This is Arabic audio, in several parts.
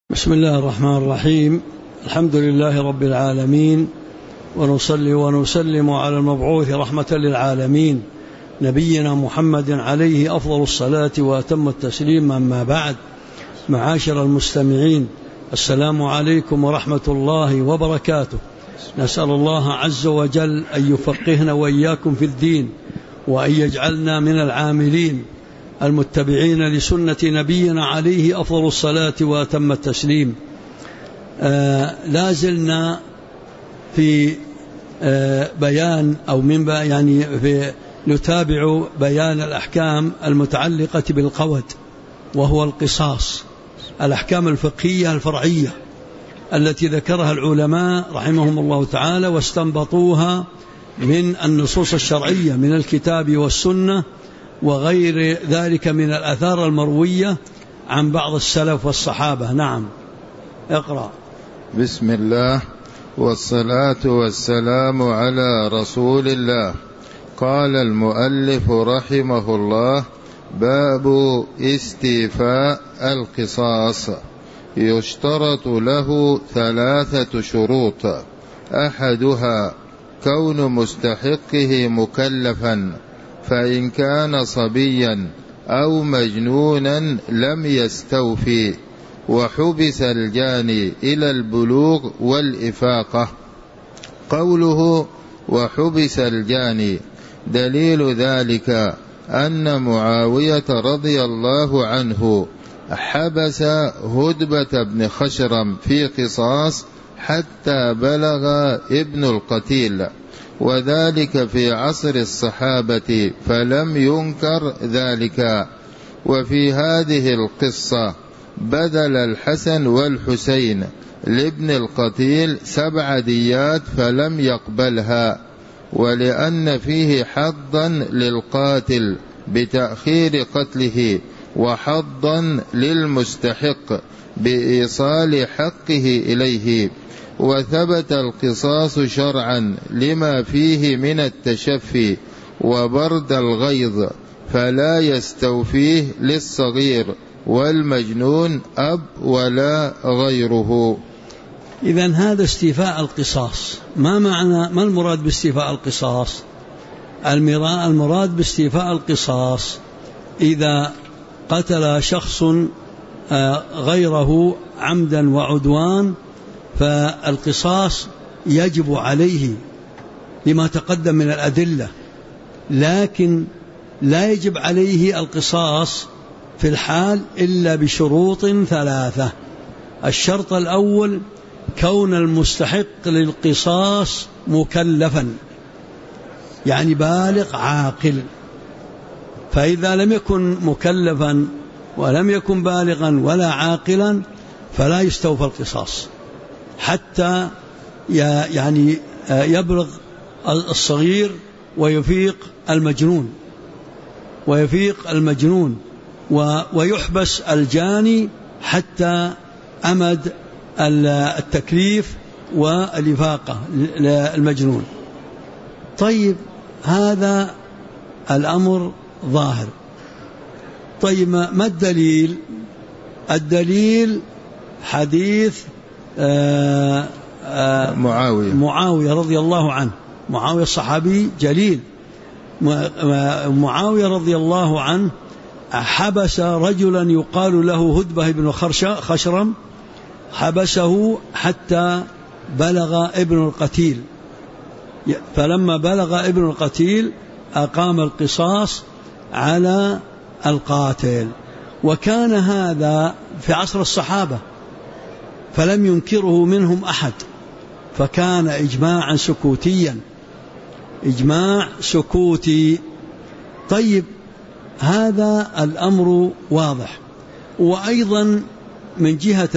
بسم الله الرحمن الرحيم. الحمد لله رب العالمين، ونصلي ونسلم على المبعوث رحمة للعالمين نبينا محمد عليه أفضل الصلاة وأتم التسليم. أما بعد، معاشر المستمعين، السلام عليكم ورحمة الله وبركاته. نسأل الله عز وجل أن يفقهنا وإياكم في الدين، وأن يجعلنا من العاملين المتبعين لسنة نبينا عليه أفضل الصلاة وأتم التسليم. لازلنا في بيان أو من في نتابع بيان الأحكام المتعلقة بالقود، وهو القصاص، الأحكام الفقهية الفرعية التي ذكرها العلماء رحمهم الله تعالى واستنبطوها من النصوص الشرعية من الكتاب والسنة وغير ذلك من الآثار المروية عن بعض السلف والصحابة. نعم، اقرأ. بسم الله والصلاة والسلام على رسول الله. قال المؤلف رحمه الله: باب استيفاء القصاص. يشترط له 3 شروط: أحدها كون مستحقه مكلفا، فإن كان صبيا أو مجنونا لم يستوفي، وحبس الجاني إلى البلوغ والإفاقة. قوله وحبس الجاني دليل ذلك أن معاوية رضي الله عنه حبس هدبة بن خشرم في قصاص حتى بلغ ابن القتيل، وذلك في عصر الصحابة، فلم ينكر ذلك. وفي هذه القصة بذل الحسن والحسين لابن القتيل 7 ديات فلم يقبلها، ولأن فيه حظا للقاتل بتأخير قتله وحظا للمستحق بإيصال حقه إليه. وثبت القصاص شرعا لما فيه من التشفي وبرد الغيظ، فلا يستوفيه للصغير والمجنون أب ولا غيره. إذن هذا استيفاء القصاص. ما المراد باستيفاء القصاص؟ المراد باستيفاء القصاص إذا قتل شخص غيره عمدا وعدوان، فالقصاص يجب عليه لما تقدم من الأدلة، لكن لا يجب عليه القصاص في الحال إلا بشروط 3. الشرط الأول كون المستحق للقصاص مكلفا، يعني بالغ عاقل. فإذا لم يكن مكلفا ولم يكن بالغا ولا عاقلا فلا يستوفى القصاص حتى يبلغ الصغير ويفيق المجنون ويحبس الجاني حتى أمد التكليف والإفاقة للمجنون. طيب، هذا الأمر ظاهر. طيب، ما الدليل؟ الدليل حديث معاوية رضي الله عنه. معاوية الصحابي جليل. معاوية رضي الله عنه حبس رجلا يقال له هدبة بن خشرم، حبسه حتى بلغ ابن القتيل، فلما بلغ ابن القتيل أقام القصاص على القاتل. وكان هذا في عصر الصحابة فلم ينكره منهم أحد، فكان إجماعا سكوتيا، إجماع سكوتي. طيب، هذا الأمر واضح. وأيضا من جهة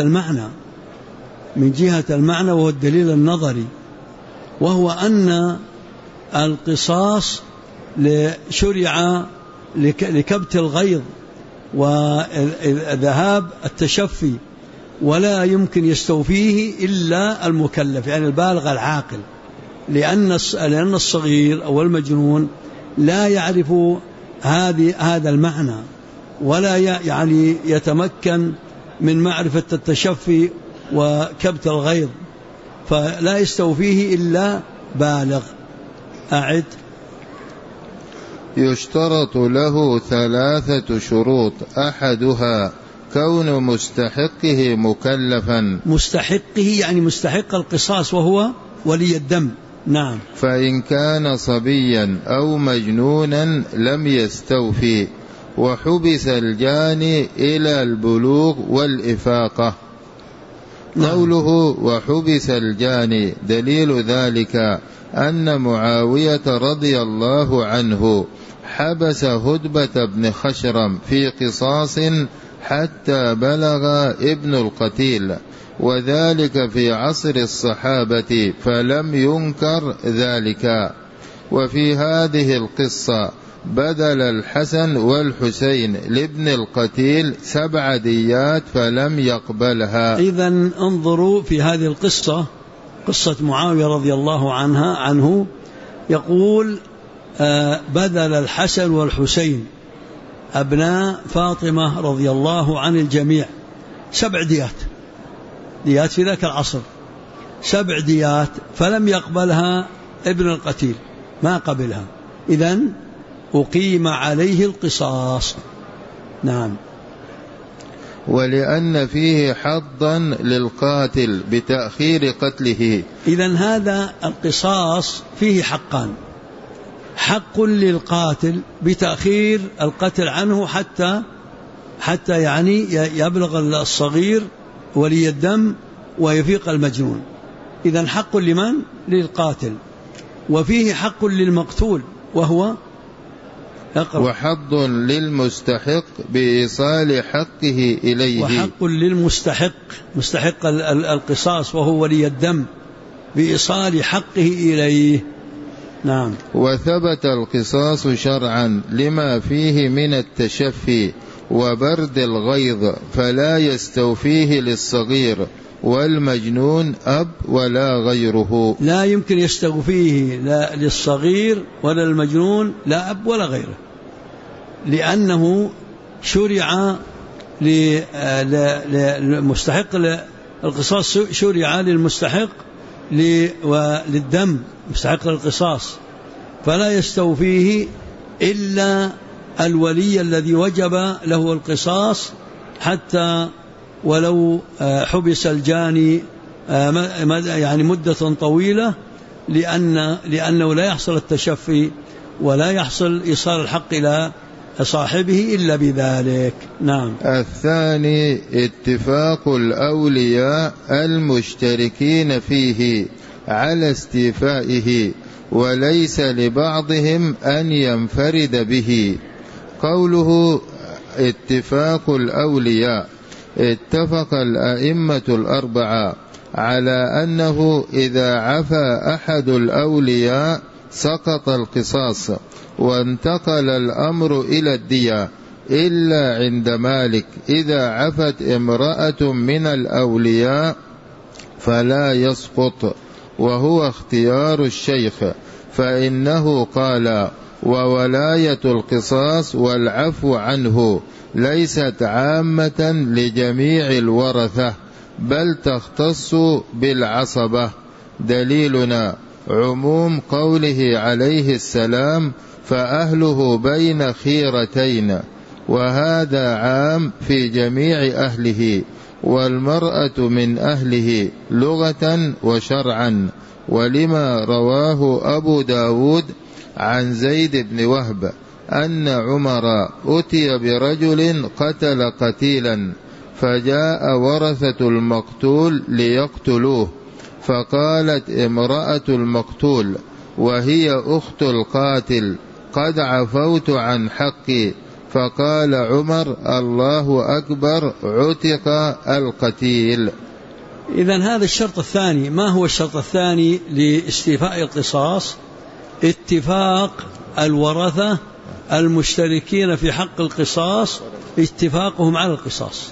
المعنى وهو الدليل النظري، وهو أن القصاص شرع لكبت الغيظ وذهاب التشفي، ولا يمكن يستوفيه إلا المكلف، يعني البالغ العاقل، لأن الصغير أو المجنون لا يعرف هذا المعنى ولا يتمكن من معرفة التشفي وكبت الغيظ، فلا يستوفيه إلا بالغ. أعد. يشترط له 3 شروط، أحدها كون مستحقه مكلفا. مستحقه يعني مستحق القصاص وهو ولي الدم. نعم. فإن كان صبيا أو مجنونا لم يستوفي، وحبس الجاني إلى البلوغ والإفاقة. قوله وحبس الجاني دليل ذلك أن معاوية رضي الله عنه حبس هدبة بن خشرم في قصاص حتى بلغ ابن القتيل، وذلك في عصر الصحابة، فلم ينكر ذلك. وفي هذه القصة بدل الحسن والحسين لابن القتيل 7 ديات فلم يقبلها. إذن انظروا في هذه القصة، قصة معاوية رضي الله عنه، يقول بدل الحسن والحسين أبناء فاطمة رضي الله عن الجميع 7 ديات في ذاك العصر، 7 ديات، فلم يقبلها ابن القتيل، ما قبلها، إذن أقيم عليه القصاص. نعم. ولأن فيه حظا للقاتل بتأخير قتله. إذن هذا القصاص فيه حقان: حق للقاتل بتأخير القتل عنه حتى يعني يبلغ الصغير ولي الدم ويفيق المجنون. إذن حق لمن؟ للقاتل. وفيه حق للمقتول وهو وحظ للمستحق بإيصال حقه إليه. وحق للمستحق، مستحق القصاص وهو ولي الدم، بإيصال حقه إليه. نعم. وثبت القصاص شرعا لما فيه من التشفي وبرد الغيظ، فلا يستوفيه للصغير والمجنون أب ولا غيره. لا يمكن يستوفيه لا للصغير ولا المجنون، لا أب ولا غيره، لأنه شرع للمستحق القصاص، شرع للمستحق للدم، مستحق القصاص، فلا يستوفيه إلا الولي الذي وجب له القصاص، حتى ولو حبس الجاني يعني مدة طويلة، لأنه لا يحصل التشفي ولا يحصل إيصال الحق إلى صاحبه إلا بذلك. نعم. الثاني اتفاق الأولياء المشتركين فيه على استيفائه، وليس لبعضهم أن ينفرد به. قوله اتفاق الأولياء، اتفق الأئمة 4 على أنه إذا عفى أحد الأولياء سقط القصاص وانتقل الأمر إلى الدية، إلا عند مالك إذا عفت امرأة من الأولياء فلا يسقط، وهو اختيار الشيخ، فإنه قال: وولاية القصاص والعفو عنه ليست عامة لجميع الورثة، بل تختص بالعصبة. دليلنا عموم قوله عليه السلام: فأهله بين خيرتين، وهذا عام في جميع أهله، والمرأة من أهله لغة وشرعا. ولما رواه أبو داود عن زيد بن وهب أن عمر أتي برجل قتل قتيلا، فجاء ورثة المقتول ليقتلوه، فقالت امرأة المقتول وهي أخت القاتل: قد عفوت عن حقي. فقال عمر: الله أكبر، عتق القتيل. إذن هذا الشرط الثاني. ما هو الشرط الثاني لاستيفاء القصاص؟ اتفاق الورثة المشتركين في حق القصاص، اتفاقهم على القصاص،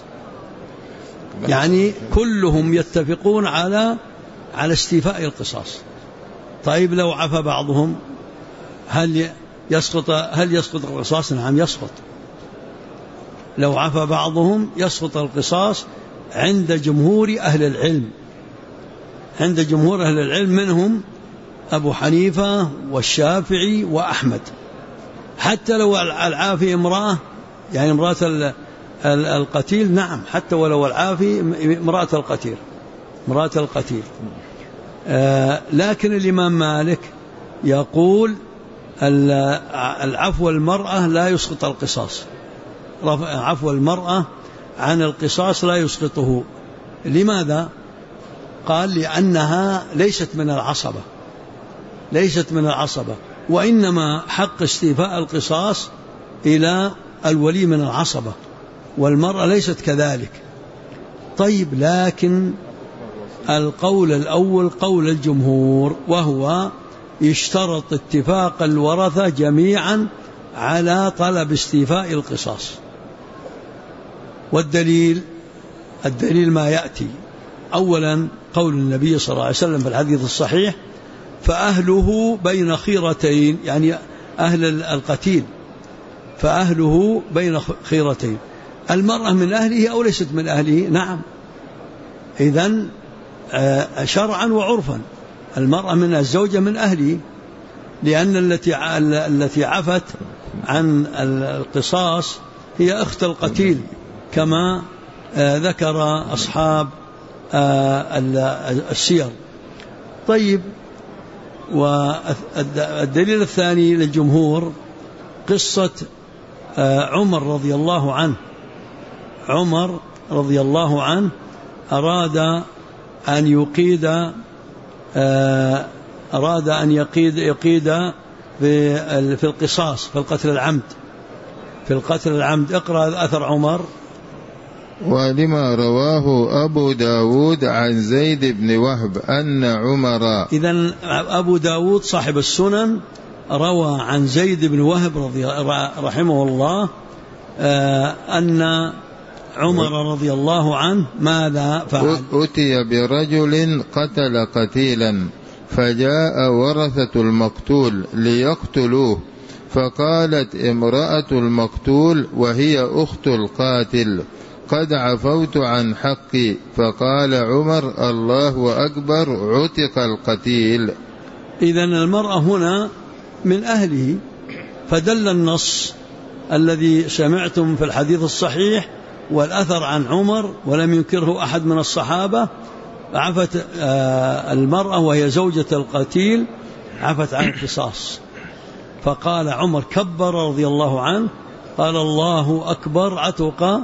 يعني كلهم يتفقون على استيفاء القصاص. طيب لو عفى بعضهم هل يسقط القصاص؟ نعم يسقط. لو عفى بعضهم يسقط القصاص عند جمهور أهل العلم، عند جمهور أهل العلم منهم أبو حنيفة والشافعي وأحمد. حتى لو العافي امرأة، يعني امرأة القتيل، نعم، حتى ولو العافي امرأة القتيل. لكن الإمام مالك يقول العفو المرأة لا يسقط القصاص، عفو المرأة عن القصاص لا يسقطه. لماذا؟ قال لأنها ليست من العصبة، وإنما حق استيفاء القصاص إلى الولي من العصبة، والمرأة ليست كذلك. طيب، لكن القول الأول قول الجمهور، وهو يشترط اتفاق الورثة جميعا على طلب استيفاء القصاص. والدليل ما يأتي. أولا قول النبي صلى الله عليه وسلم في الحديث الصحيح: فأهله بين خيرتين، يعني أهل القتيل فأهله بين خيرتين. المرأة من أهله أو ليست من أهله؟ نعم. إذن شرعا وعرفا المرأة من الزوجة من أهله، لأن التي عفت عن القصاص هي أخت القتيل كما ذكر أصحاب السير. طيب، والدليل الثاني للجمهور قصة عمر رضي الله عنه أراد أن يقيد في القصاص، في القتل العمد. اقرأ أثر عمر. ولما رواه أبو داود عن زيد بن وهب أن عمر. إذن أبو داود صاحب السنن روى عن زيد بن وهب رحمه الله أن عمر رضي الله عنه ماذا فعل؟ أتي برجل قتل قتيلا، فجاء ورثة المقتول ليقتلوه، فقالت امرأة المقتول وهي أخت القاتل: قد عفوت عن حقي. فقال عمر: الله أكبر، عتق القتيل. إذن المرأة هنا من أهله، فدل النص الذي سمعتم في الحديث الصحيح والأثر عن عمر ولم ينكره أحد من الصحابة، عفت المرأة وهي زوجة القتيل، عفت عن القصاص. فقال عمر كبر رضي الله عنه، قال: الله أكبر، عتق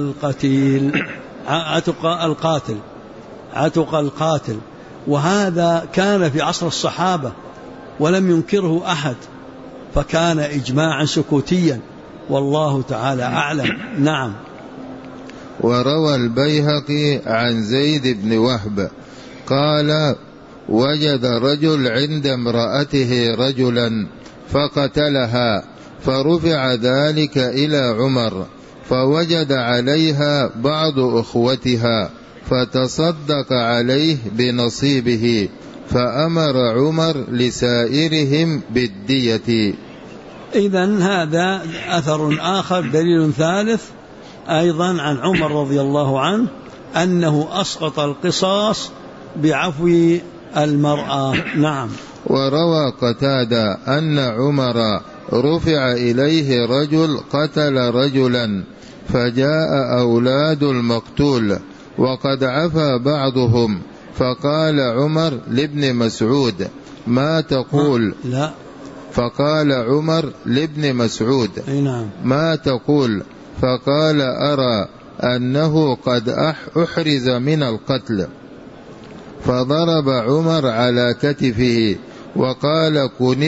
القاتل. وهذا كان في عصر الصحابة ولم ينكره أحد، فكان إجماعا سكوتيا، والله تعالى أعلم. نعم. وروى البيهقي عن زيد بن وهب قال: وجد رجل عند امرأته رجلا فقتلها، فرفع ذلك إلى عمر، فوجد عليها بعض أخوتها فتصدق عليه بنصيبه، فأمر عمر لسائرهم بالدية. إذن هذا أثر آخر، دليل ثالث أيضا عن عمر رضي الله عنه أنه أسقط القصاص بعفو المرأة. نعم. وروى قتادة أن عمر رفع إليه رجل قتل رجلا، فجاء أولاد المقتول وقد عفى بعضهم، فقال عمر لابن مسعود: ما تقول؟ لا. فقال عمر لابن مسعود: ما تقول؟ فقال: أرى أنه قد أحرز من القتل. فضرب عمر على كتفه وقال: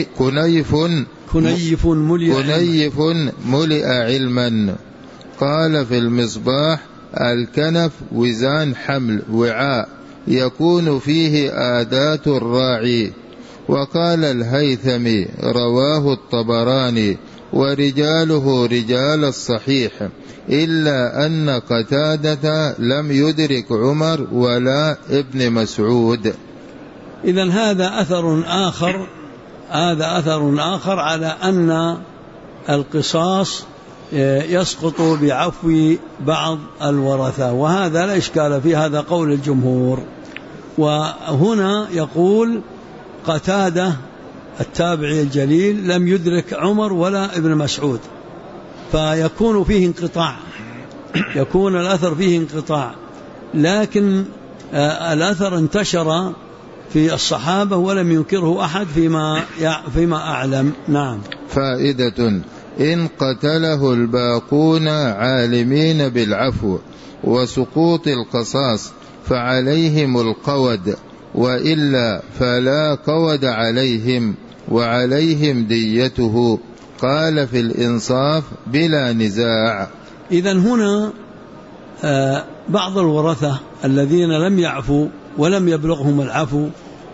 كنيف ملئ علما. قال في المصباح: الكنف وزان حمل، وعاء يكون فيه آدات الراعي. وقال الهيثمي: رواه الطبراني ورجاله رجال الصحيح، إلا أن قتادة لم يدرك عمر ولا ابن مسعود. إذن هذا أثر آخر على أن القصاص يسقط بعفو بعض الورثة، وهذا لا إشكال فيه، هذا قول الجمهور. وهنا يقول قتادة التابعي الجليل لم يدرك عمر ولا ابن مسعود، فيكون فيه انقطاع، يكون الأثر فيه انقطاع، لكن الأثر انتشر في الصحابة ولم ينكره أحد فيما أعلم. نعم. فائدة: إن قتله الباقون عالمين بالعفو وسقوط القصاص فعليهم القود، وإلا فلا قود عليهم وعليهم ديته. قال في الإنصاف بلا نزاع. إذن هنا بعض الورثة الذين لم يعفوا ولم يبلغهم العفو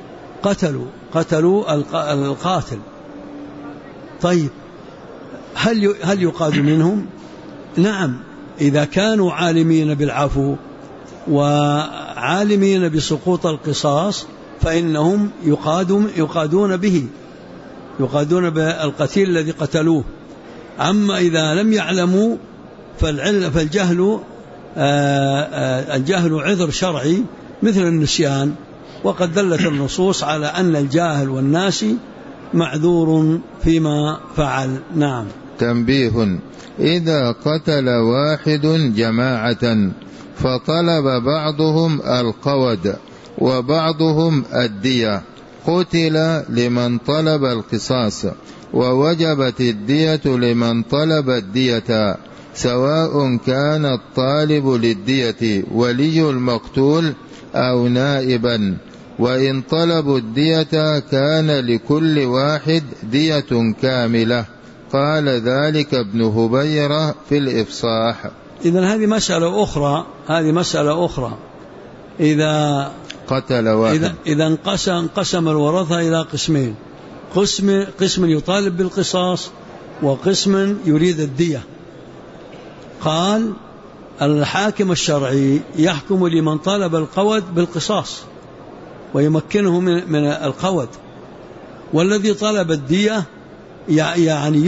قتلوا القاتل. طيب هل يقاد منهم؟ نعم، إذا كانوا عالمين بالعفو وعالمين بسقوط القصاص فإنهم يقادون بالقتيل الذي قتلوه. أما إذا لم يعلموا فالجهل عذر شرعي مثل النسيان، وقد دلت النصوص على أن الجاهل والناسي معذور فيما فعل. نعم. تنبيه: إذا قتل واحد جماعة فطلب بعضهم القود وبعضهم الدية، قتل لمن طلب القصاص، ووجبت الدية لمن طلب الدية، سواء كان الطالب للدية ولي المقتول أو نائبا، وإن طلبوا الدية كان لكل واحد دية كاملة. قال ذلك ابن هبيرة في الإفصاح. إذن هذه مسألة أخرى. إذا قتل واحد، إذا انقسم الورثة إلى قسمين: قسم يطالب بالقصاص وقسم يريد الدية. قال الحاكم الشرعي يحكم لمن طلب القود بالقصاص ويمكنه من القود، والذي طلب الدية يعني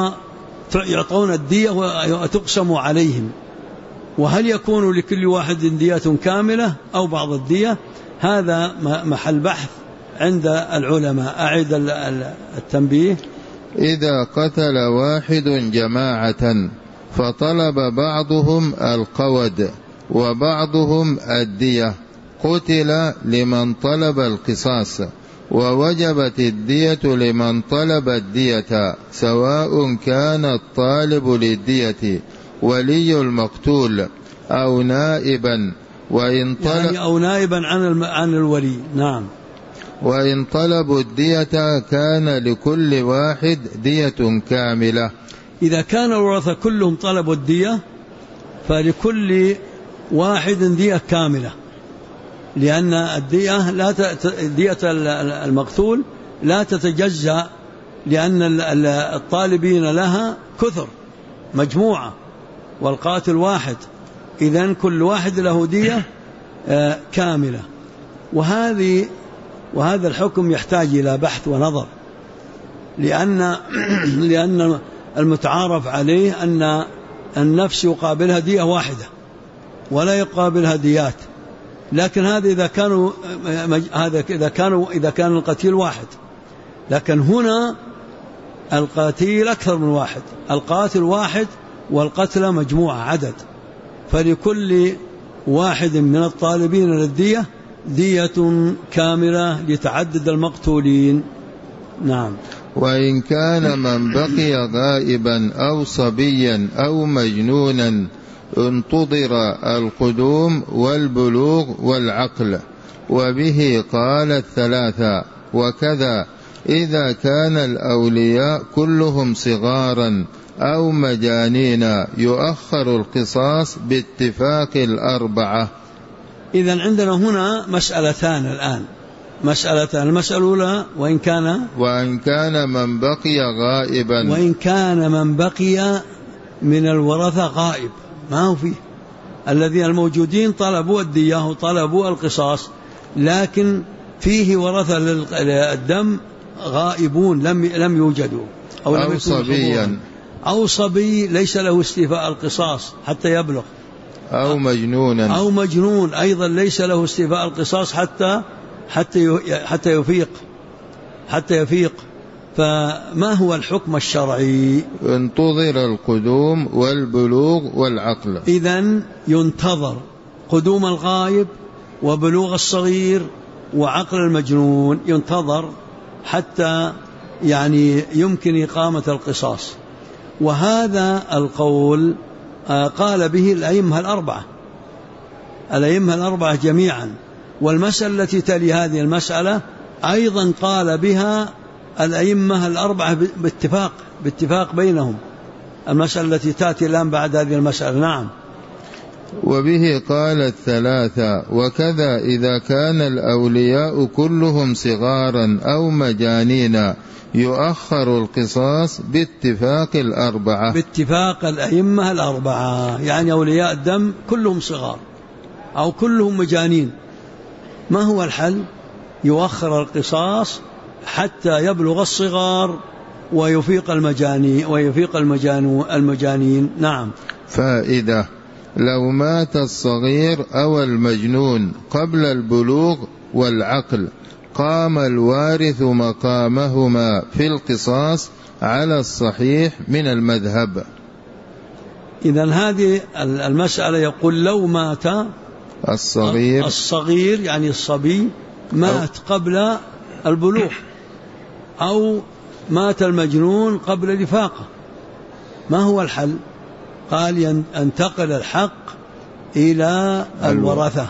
يعطون الدية وتقسم عليهم. وهل يكون لكل واحد دية كاملة أو بعض الدية؟ هذا محل بحث عند العلماء. أعيد التنبيه: إذا قتل واحد جماعة فطلب بعضهم القود وبعضهم الدية، قتل لمن طلب القصاص، ووجبت الدية لمن طلب الدية، سواء كان الطالب للدية ولي المقتول أو نائبا، وإن طلب أو نائبا عن الولي. نعم. وإن طلبوا الدية كان لكل واحد دية كاملة. إذا كان الورثة كلهم طلبوا الدية فلكل واحد دية كاملة، لأن دية المقتول لا تتجزأ، لأن الطالبين لها كثر مجموعة والقاتل واحد، إذن كل واحد له دية كاملة. وهذا الحكم يحتاج إلى بحث ونظر، لأن المتعارف عليه أن النفس يقابلها دية واحدة ولا يقابلها ديات، لكن هذا إذا كان القتيل واحد، لكن هنا القتيل أكثر من واحد، القاتل واحد والقتلى مجموعة عدد، فلكل واحد من الطالبين للدية دية كاملة لتعدد المقتولين. نعم. وإن كان من بقي غائبا أو صبيا أو مجنونا انتظر القدوم والبلوغ والعقل، وبه قال الثلاثة. وكذا إذا كان الأولياء كلهم صغارا أو مجانين يؤخر القصاص باتفاق الأربعة. إذن عندنا هنا مسألتان الآن. المسألة الأولى: وإن كان من بقي غائبا، وإن كان من بقي من الورثة غائب، ما هو فيه، الذين الموجودين طلبوا الدية وطلبوا القصاص، لكن فيه ورثة للدم غائبون لم يوجدوا، أو صبيا، أو صبي ليس له استيفاء القصاص حتى يبلغ، أو مجنون أيضا ليس له استيفاء القصاص حتى يفيق. فما هو الحكم الشرعي؟ انتظر القدوم والبلوغ والعقل. إذن ينتظر قدوم الغائب وبلوغ الصغير وعقل المجنون، ينتظر حتى يعني يمكن إقامة القصاص. وهذا القول قال به الأئمة الأربعة جميعا. والمسألة التي تلي هذه المسألة أيضا قال بها الأئمة الأربعة باتفاق بينهم، المسألة التي تأتي الآن بعد هذه المسألة. نعم. وبه قال الثلاثة. وكذا إذا كان الأولياء كلهم صغارا أو مجانين يؤخر القصاص باتفاق الأربعة، باتفاق الأئمة الأربعة. يعني أولياء الدم كلهم صغار أو كلهم مجانين، ما هو الحل؟ يؤخر القصاص حتى يبلغ الصغار ويفيق المجانين. نعم. فائدة: لو مات الصغير أو المجنون قبل البلوغ والعقل قام الوارث مقامهما في القصاص على الصحيح من المذهب. إذن هذه المسألة يقول لو مات الصغير يعني الصبي مات قبل البلوغ، أو مات المجنون قبل الإفاقة، ما هو الحل؟ قال ينتقل الحق إلى الورثة،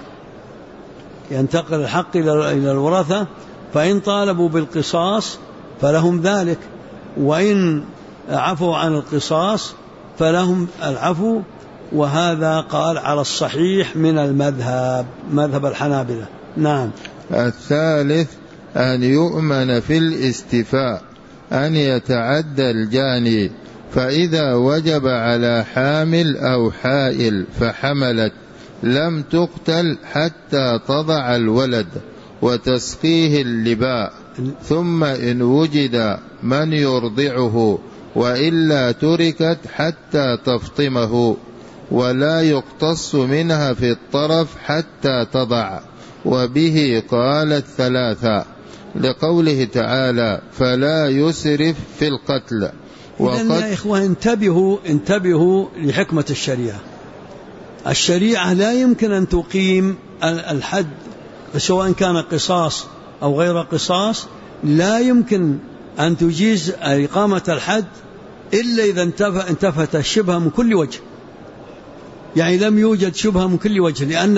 إلى الورثة، فإن طالبوا بالقصاص فلهم ذلك، وإن عفوا عن القصاص فلهم العفو. وهذا قال على الصحيح من مذهب الحنابلة. نعم. الثالث: أن يؤمن في الاستيفاء أن يتعدى الجاني، فإذا وجب على حامل أو حائل فحملت لم تقتل حتى تضع الولد وتسقيه اللباء، ثم إن وجد من يرضعه وإلا تركت حتى تفطمه، ولا يقتص منها في الطرف حتى تضع. وبه قال الثلاثة لقوله تعالى: فلا يسرف في القتل. إذن يا إخوة انتبهوا لحكمة الشريعة لا يمكن أن تقيم الحد سواء كان قصاص أو غير قصاص، لا يمكن أن تجيز إقامة الحد إلا إذا انتفت الشبهة من كل وجه، يعني لم يوجد شبهة من كل وجه، لأن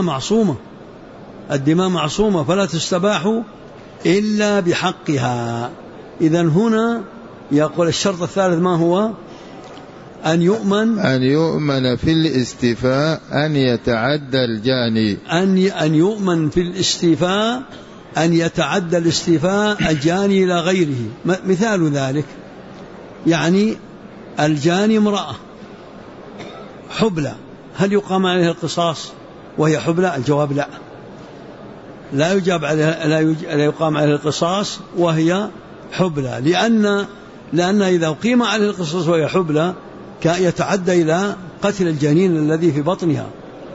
الدماء معصومة فلا تستباح إلا بحقها. إذن هنا يقول الشرط الثالث ما هو؟ أن يؤمن في الاستيفاء أن يتعدى الجاني، أن يؤمن في الاستيفاء أن يتعدى الاستيفاء الجاني إلى غيره. مثال ذلك يعني الجاني امرأة حبلى، هل يقام عليها القصاص وهي حبلى؟ الجواب لا يقام عليها القصاص وهي حبلى، لأن إذا أقيم عليها القصاص وهي حبلى يتعدى إلى قتل الجنين الذي في بطنها،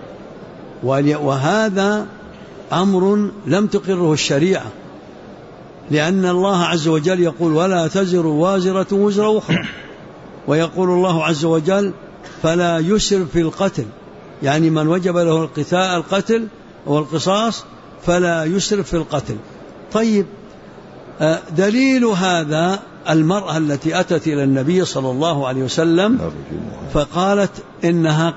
وهذا أمر لم تقره الشريعة، لأن الله عز وجل يقول: ولا تزر وازرة وزر أخرى، ويقول الله عز وجل: فلا يسرف في القتل، يعني من وجب له القتل والقصاص فلا يسرف في القتل. طيب، دليل هذا المرأة التي أتت إلى النبي صلى الله عليه وسلم فقالت إنها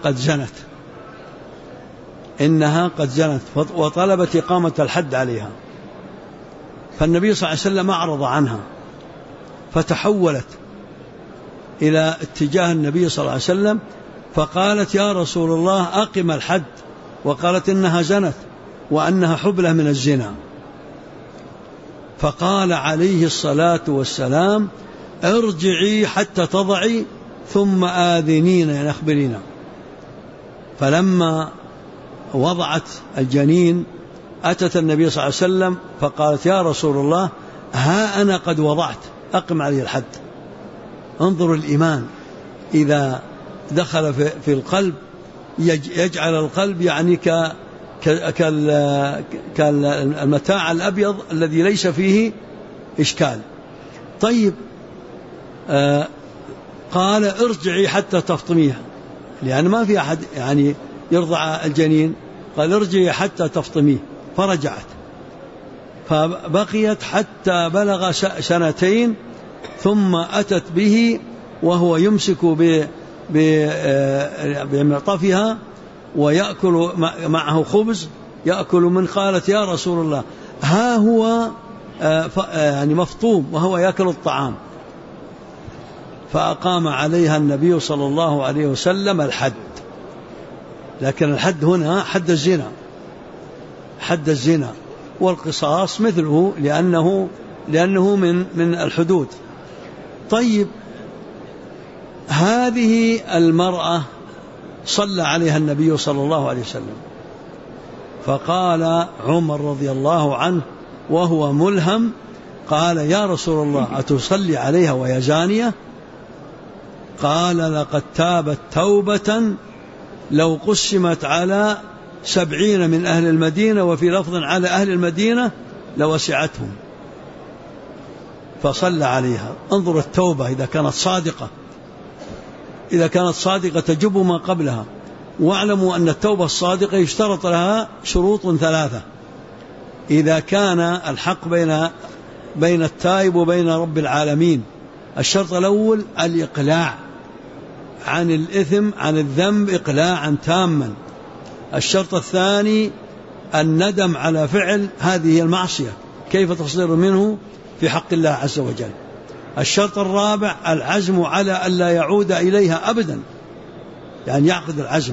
قد زنت وطلبت إقامة الحد عليها، فالنبي صلى الله عليه وسلم أعرض عنها، فتحولت إلى اتجاه النبي صلى الله عليه وسلم فقالت: يا رسول الله أقم الحد، وقالت إنها زنت وأنها حبلى من الزنا. فقال عليه الصلاة والسلام: ارجعي حتى تضعي ثم آذنينا أخبرينا. فلما وضعت الجنين أتت النبي صلى الله عليه وسلم فقالت: يا رسول الله ها أنا قد وضعت، أقم علي الحد. انظروا الإيمان، إذا دخل في القلب يجعل القلب يعني كالمتاع الأبيض الذي ليس فيه إشكال. طيب قال ارجعي حتى تفطميها، لأن ما في أحد يعني يرضع الجنين، قال ارجعي حتى تفطميه، فرجعت فبقيت حتى بلغ 2 ثم أتت به وهو يمسك بمعطفها ويأكل معه خبز يأكل من. قالت يا رسول الله ها هو يعني مفطوم وهو يأكل الطعام. فأقام عليها النبي صلى الله عليه وسلم الحد، لكن الحد هنا حد الزنا والقصاص مثله لأنه من الحدود. طيب هذه المرأة صلى عليها النبي صلى الله عليه وسلم، فقال عمر رضي الله عنه وهو ملهم، قال يا رسول الله أتصلي عليها وهي زانية؟ قال لقد تابت توبة لو قسمت على 70 من أهل المدينة، وفي لفظ على أهل المدينة لوسعتهم. فصلى عليها. انظر التوبة إذا كانت صادقة تجب ما قبلها. واعلموا أن التوبة الصادقة يشترط لها شروط 3: إذا كان الحق بين التائب وبين رب العالمين. الشرط الأول الإقلاع عن الإثم عن الذنب إقلاعا تاما. الشرط الثاني الندم على فعل هذه المعصية كيف تصدر منه في حق الله عز وجل. الشرط الرابع العزم على ألا يعود إليها أبدا، يعني يعقد العزم.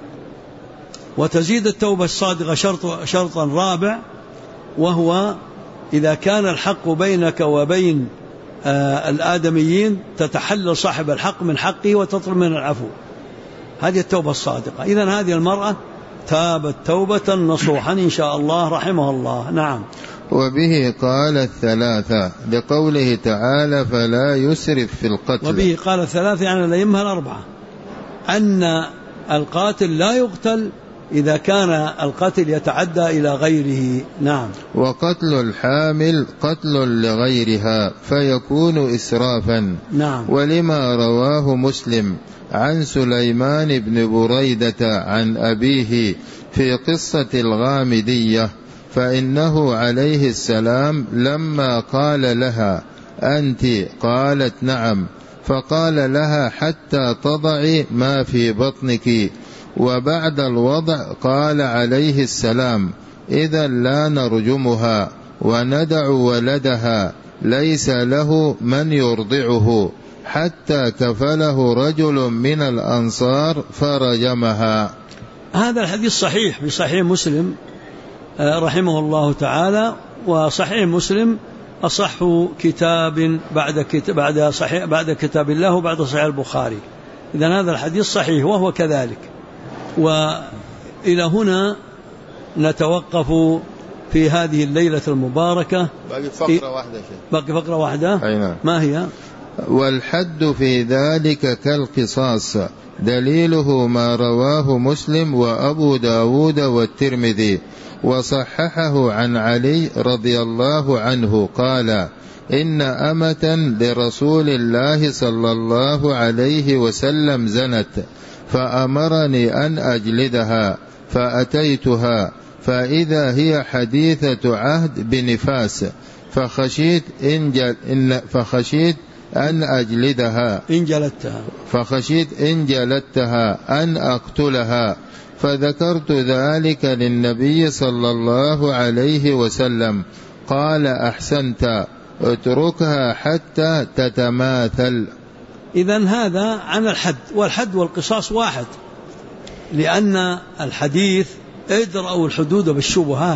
وتزيد التوبة الصادقة شرطا رابع، وهو إذا كان الحق بينك وبين الآدميين تتحلل صاحب الحق من حقه وتطلب من العفو. هذه التوبة الصادقة. إذن هذه المرأة تابت توبة نصوحا إن شاء الله رحمه الله. نعم. وبه قال 3 لقوله تعالى فلا يسرف في القتل. وبه قال 3 يعني لا يمهل 4، أن القاتل لا يقتل إذا كان القتل يتعدى إلى غيره. نعم. وقتل الحامل قتل لغيرها فيكون إسرافا. نعم. ولما رواه مسلم عن سليمان بن بريدة عن أبيه في قصة الغامدية، فإنه عليه السلام لما قال لها أنت قالت نعم، فقال لها حتى تضعي ما في بطنك، وبعد الوضع قال عليه السلام إذا لا نرجمها وندع ولدها ليس له من يرضعه، حتى كفله رجل من الأنصار فرجمها. هذا الحديث صحيح في صحيح مسلم رحمه الله تعالى. وصحيح مسلم أصح كتاب بعد كتاب الله وبعد صحيح البخاري. إذن هذا الحديث صحيح وهو كذلك. وإلى هنا نتوقف في هذه الليلة المباركة. باقي فقرة واحدة شيء. باقي فقرة واحدة. أينا. ما هي؟ والحد في ذلك كالقصاص، دليله ما رواه مسلم وأبو داود والترمذي، وصححه عن علي رضي الله عنه قال إن أمة لرسول الله صلى الله عليه وسلم زنت، فأمرني أن أجلدها، فأتيتها فإذا هي حديثة عهد بنفاس، فخشيت أن أجلدها فخشيت إن جلدتها أن أقتلها، فذكرت ذلك للنبي صلى الله عليه وسلم، قال أحسنت، اتركها حتى تتماثل. إذن هذا عن الحد، والحد والقصاص واحد، لأن الحديث ادرأوا الحدود بالشبهات،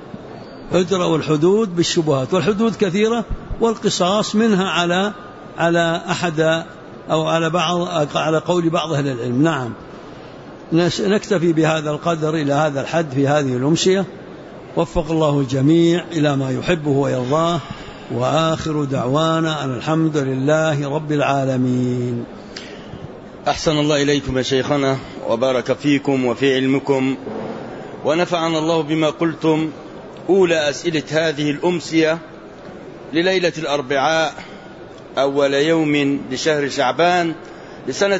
والحدود كثيرة، والقصاص منها على أحد أو على قول بعض أهل العلم. نعم. نكتفي بهذا القدر إلى هذا الحد في هذه الأمسية. وفق الله الجميع إلى ما يحبه ويرضاه، وآخر دعوانا أن الحمد لله رب العالمين. أحسن الله إليكم يا شيخنا وبارك فيكم وفي علمكم ونفعنا الله بما قلتم. أولى أسئلة هذه الأمسية لليلة الأربعاء أول يوم لشهر شعبان لسنة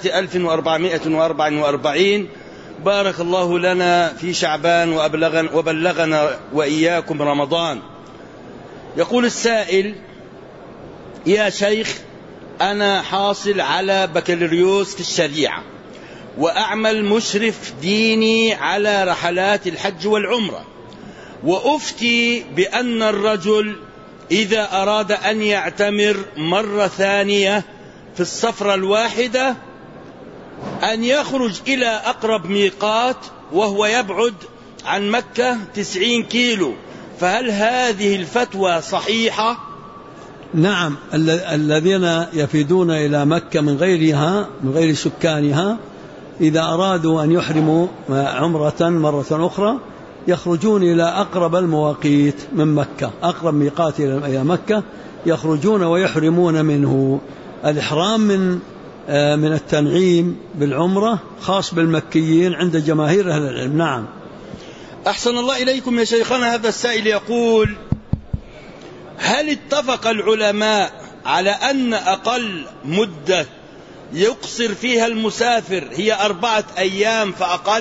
1444. بارك الله لنا في شعبان وبلغنا وإياكم رمضان. يقول السائل: يا شيخ، أنا حاصل على بكالوريوس في الشريعة وأعمل مشرف ديني على رحلات الحج والعمرة، وأفتي بأن الرجل إذا أراد أن يعتمر مرة ثانية في السفرة الواحدة أن يخرج إلى أقرب ميقات وهو يبعد عن مكة 90 كيلو، فهل هذه الفتوى صحيحة؟ نعم، الذين يفيدون إلى مكة من غيرها من غير سكانها إذا أرادوا أن يحرموا عمرة مرة أخرى يخرجون إلى أقرب المواقيت من مكة، أقرب ميقات إلى مكة يخرجون ويحرمون منه. الإحرام من التنعيم بالعمرة خاص بالمكيين عند جماهير أهل العلم. نعم. أحسن الله إليكم يا شيخنا. هذا السائل يقول: هل اتفق العلماء على أن أقل مدة يقصر فيها المسافر هي 4 أيام فأقل؟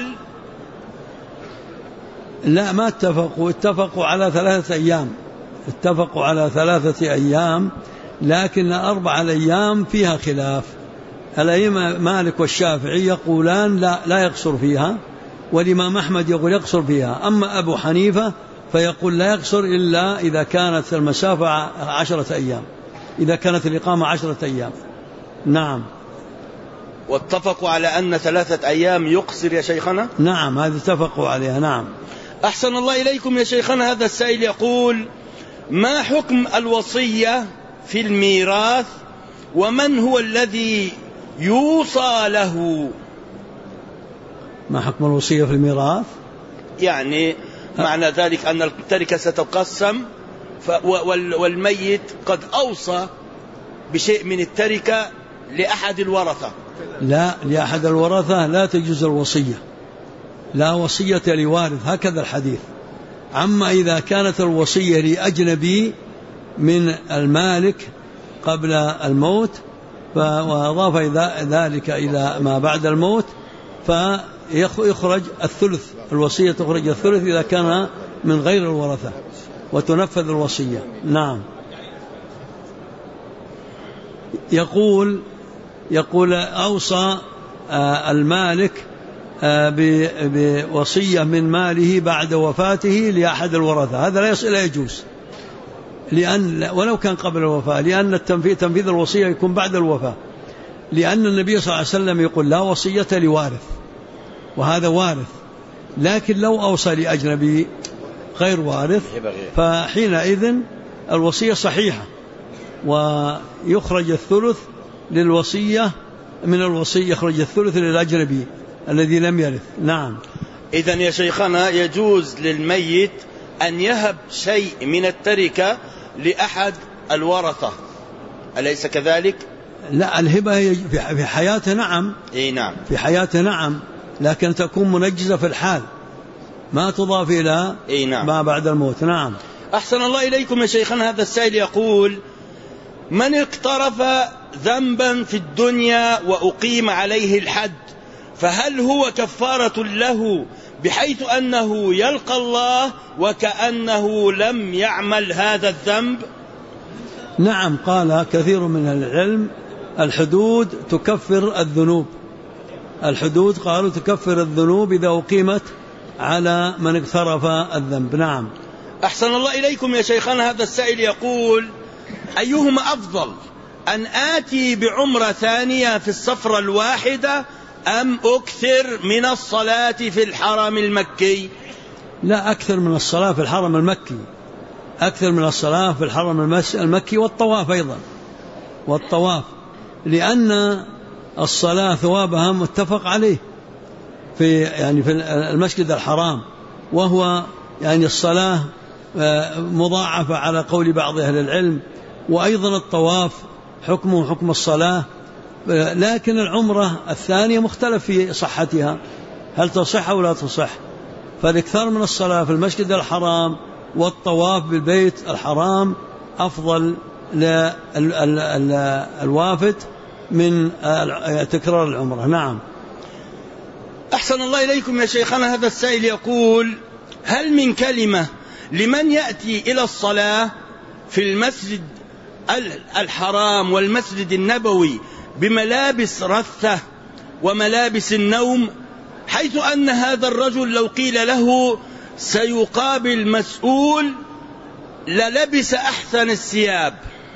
لا، ما اتفقوا على 3 أيام. اتفقوا على 3 أيام، لكن 4 أيام فيها خلاف. الأئمة مالك والشافعي يقولان لا يقصر فيها، والإمام أحمد يقول يقصر فيها. أما أبو حنيفة فيقول لا يقصر إلا إذا كانت المسافة 10 أيام، إذا كانت الإقامة 10 أيام. نعم. واتفقوا على أن 3 أيام يقصر يا شيخنا؟ نعم، هذا اتفقوا عليها. نعم. أحسن الله إليكم يا شيخنا. هذا السائل يقول: ما حكم الوصية في الميراث، ومن هو الذي يوصى له؟ ما حكم الوصية في الميراث؟ يعني معنى ذلك أن التركة ستقسم والميت قد أوصى بشيء من التركة لأحد الورثة. لا، لأحد الورثة لا تجوز الوصية، لا وصية لوارث، هكذا الحديث. أما إذا كانت الوصية لأجنبي من المالك قبل الموت وأضاف ذلك إلى ما بعد الموت فيخرج الثلث، الوصية تخرج الثلث إذا كان من غير الورثة وتنفذ الوصية. نعم. يقول أوصى المالك بوصية من ماله بعد وفاته لأحد الورثة، هذا لا يجوز، لأن ولو كان قبل الوفاة، لأن تنفيذ الوصية يكون بعد الوفاة، لأن النبي صلى الله عليه وسلم يقول لا وصية لوارث، وهذا وارث. لكن لو أوصى لأجنبي غير وارث فحينئذ الوصية صحيحة، ويخرج الثلث للوصية، من الوصية يخرج الثلث للأجنبي الذي لم يرث. نعم. إذن يا شيخنا يجوز للميت أن يهب شيء من التركة لأحد الورثة، أليس كذلك؟ لا، الهبة في حياته. نعم. نعم، في حياته. نعم، لكن تكون منجزة في الحال، ما تضاف إلى نعم. ما بعد الموت. نعم. أحسن الله إليكم يا شيخنا. هذا السائل يقول: من اقترف ذنبا في الدنيا وأقيم عليه الحد، فهل هو كفارة له بحيث أنه يلقى الله وكأنه لم يعمل هذا الذنب؟ نعم، قال كثير من العلم الحدود تكفر الذنوب. الحدود قالوا تكفر الذنوب إذا أقيمت على من اقترف الذنب. نعم. أحسن الله إليكم يا شيخنا. هذا السائل يقول: أيهما أفضل، أن آتي بعمرة ثانية في السفرة الواحدة أم أكثر من الصلاة في الحرم المكي؟ لا، أكثر من الصلاة في الحرم المكي، أكثر من الصلاة في الحرم المكي، والطواف أيضا، والطواف، لأن الصلاة ثوابها متفق عليه في المسجد الحرام، وهو الصلاة مضاعفة على قول بعض أهل العلم، وأيضا الطواف حكمه حكم الصلاة، لكن العمرة الثانية مختلف في صحتها، هل تصح أو لا تصح. فالإكثار من الصلاة في المسجد الحرام والطواف بالبيت الحرام أفضل للوافد من تكرار العمرة. نعم. أحسن الله إليكم يا شيخنا. هذا السائل يقول: هل من كلمة لمن يأتي إلى الصلاة في المسجد الحرام والمسجد النبوي بملابس رثة وملابس النوم، حيث أن هذا الرجل لو قيل له سيقابل مسؤول للبس أحسن الثياب؟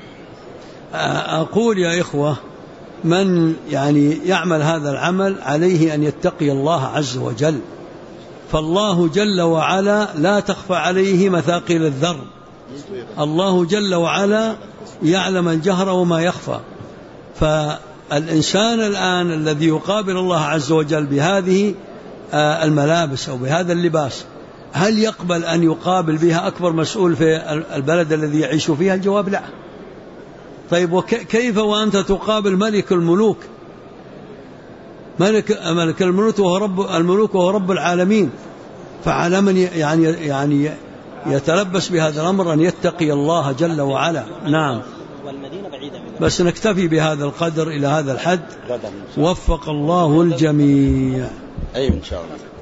أقول يا إخوة، من يعمل هذا العمل عليه أن يتقي الله عز وجل، فالله جل وعلا لا تخفى عليه مثاقيل الذر، الله جل وعلا يعلم الجهر وما يخفى. فالإنسان الآن الذي يقابل الله عز وجل بهذه الملابس أو بهذا اللباس، هل يقبل أن يقابل بها أكبر مسؤول في البلد الذي يعيش فيها؟ الجواب لا. طيب وكيف وأنت تقابل ملك الملوك، ملك الملوك وهو رب الملوك وهو رب العالمين؟ فعلى من يتلبس بهذا الأمر أن يتقي الله جل وعلا. نعم. بس نكتفي بهذا القدر إلى هذا الحد، وفق الله الجميع. أي إن شاء الله.